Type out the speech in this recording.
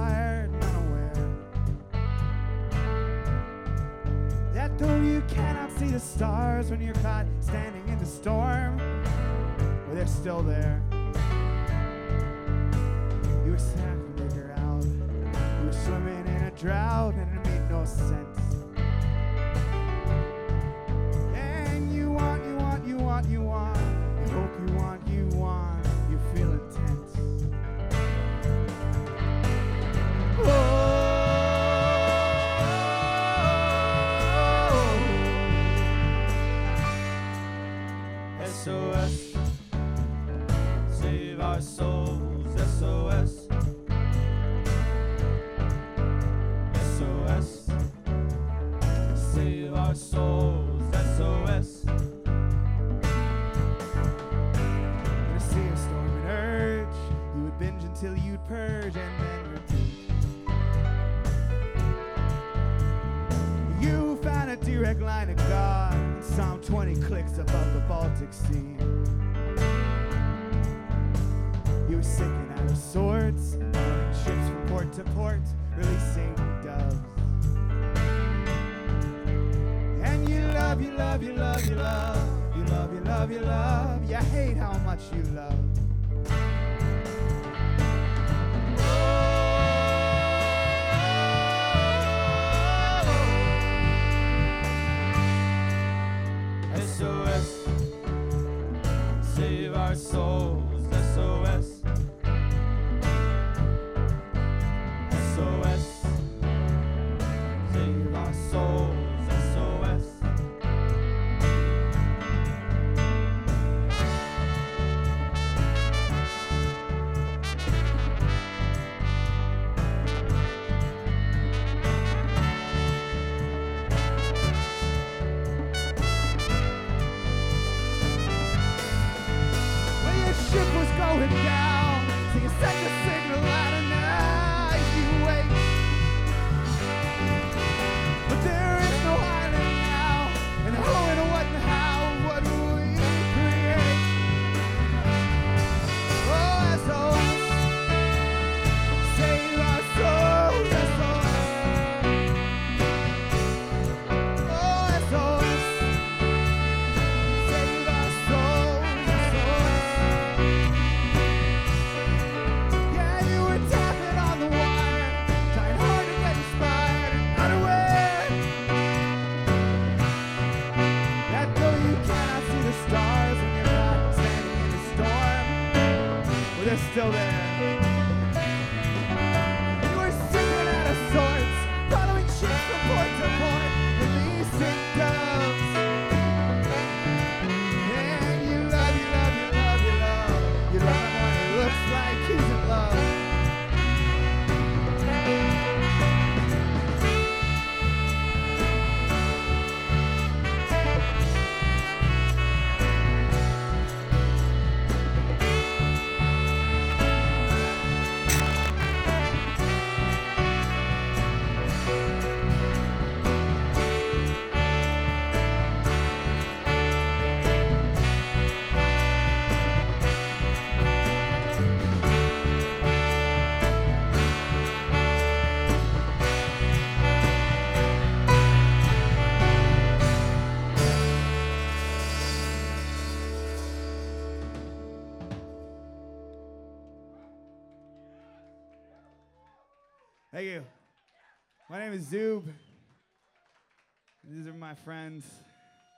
tired and unaware that though you cannot see the stars when you're caught standing in the storm, well, they're still there. You were snapping to figure out. You were swimming in a drought and it made no sense. And you want, you want, you want, you want. You hope you want, you want. You feel intense. SOS, save our souls. SOS, SOS, save our souls. SOS. Gonna see a storm and urge. You would binge until you'd purge and then repeat. You found a direct line to God. Psalm 20 clicks above the Baltic Sea. You were sinking out of sorts, running ships from port to port, releasing doves. And you love, you love, you love, you love, you love, you love, you love, you hate how much you love. SOS, save our souls. SOS, SOS, save our souls. SOS. Ship was going down, so you set the signal out and now you wait. But there is no island now, and who and what and how, what will we create? Oh, SOS, save our souls, SOS. Oh, SOS, save our souls, SOS. Yeah, you were tapping on the wire, trying hard to get inspired and unaware that though you cannot see the stars when you're not standing in the storm, well, they're still there. You were sinking out of sorts, following ships from port to port, releasing doves. And you love, you love, you love, you love, you love him when it looks like he's in love. Thank you. My name is Zoob. These are my friends.